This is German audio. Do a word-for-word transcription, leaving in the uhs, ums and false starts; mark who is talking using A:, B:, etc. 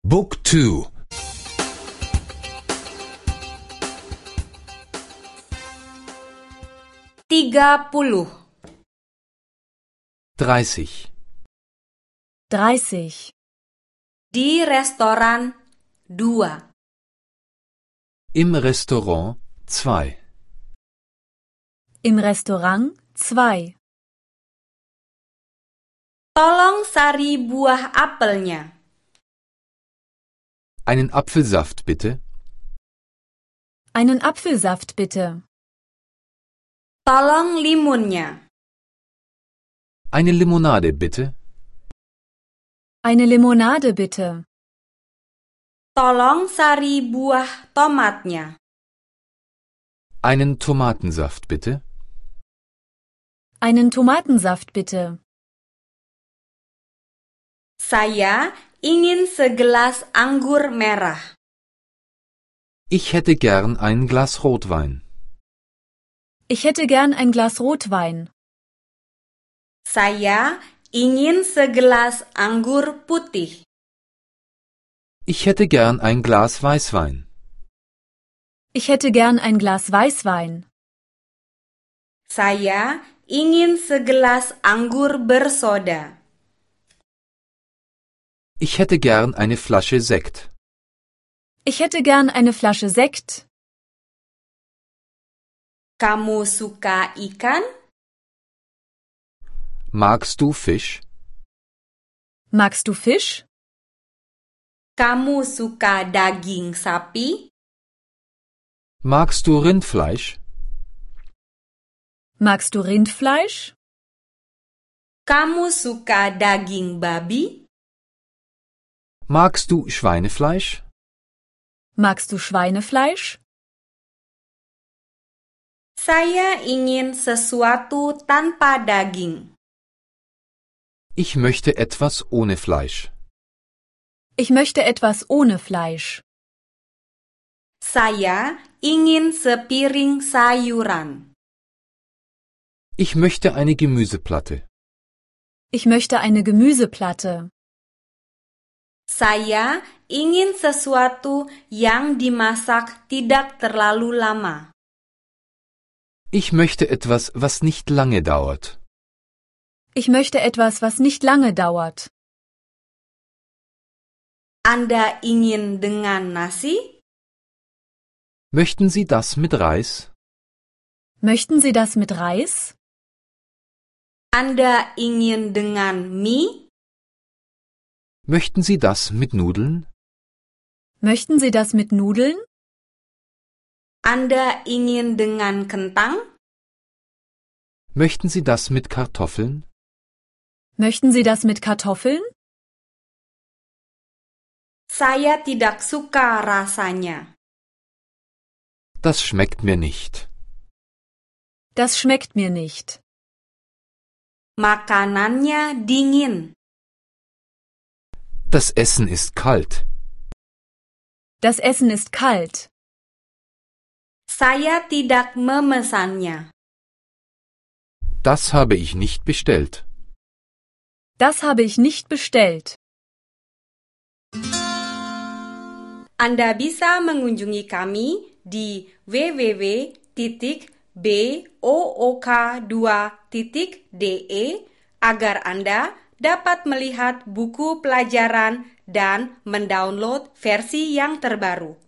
A: Book two.
B: Tiga puluh.
A: dreißig.
C: dreißig.
B: Di restoran dua.
A: Im Restaurant zwei.
C: Im Restaurant zwei.
B: Tolong sari buah apelnya.
A: Einen Apfelsaft bitte.
C: Einen Apfelsaft bitte.
B: Tolong limunnya.
A: Eine Limonade bitte.
C: Eine Limonade bitte.
B: Tolong sari buah tomatnya.
A: Einen Tomatensaft bitte.
C: Einen Tomatensaft bitte.
B: Saya ingin segelas anggur merah.
A: Ich hätte gern ein Glas Rotwein.
C: Ich hätte gern ein Glas Rotwein.
B: Saya ingin segelas anggur putih.
A: Ich hätte gern ein Glas Weißwein.
C: Ich hätte gern ein Glas Weißwein.
B: Saya ingin segelas anggur bersoda.
A: Ich hätte gern eine Flasche Sekt.
C: Ich hätte gern eine Flasche Sekt.
B: Kamu suka ikan?
A: Magst du Fisch?
C: Magst du Fisch?
B: Kamu suka daging sapi?
A: Magst du Rindfleisch?
C: Magst du Rindfleisch?
B: Kamu suka daging babi?
A: Magst du Schweinefleisch?
C: Magst du Schweinefleisch?
B: Saya ingin sesuatu tanpa daging.
A: Ich möchte etwas ohne Fleisch.
C: Ich möchte etwas ohne Fleisch.
B: Saya ingin sepiring sayuran.
A: Ich möchte eine Gemüseplatte.
C: Ich möchte eine Gemüseplatte.
B: Saya ingin sesuatu yang dimasak tidak terlalu lama.
A: Ich möchte etwas, was nicht lange dauert.
C: Ich möchte etwas, was nicht lange dauert.
B: Anda ingin dengan nasi?
A: Möchten Sie das mit Reis?
C: Möchten Sie das mit Reis?
B: Anda ingin dengan mie?
A: Möchten Sie das mit Nudeln?
C: Möchten Sie das mit Nudeln?
B: Anda ingin dengan kentang?
A: Möchten Sie das mit Kartoffeln?
C: Möchten Sie das mit Kartoffeln?
B: Saya tidak suka rasanya.
A: Das schmeckt mir nicht.
C: Das schmeckt mir nicht.
B: Makanannya dingin.
A: Das Essen ist kalt.
C: Das Essen ist kalt.
B: Saya tidak memesannya.
A: Das habe ich nicht bestellt.
C: Das habe ich nicht bestellt.
B: Anda bisa mengunjungi kami di w w w titik book dua titik d e agar Anda dapat melihat buku pelajaran dan mendownload versi yang terbaru.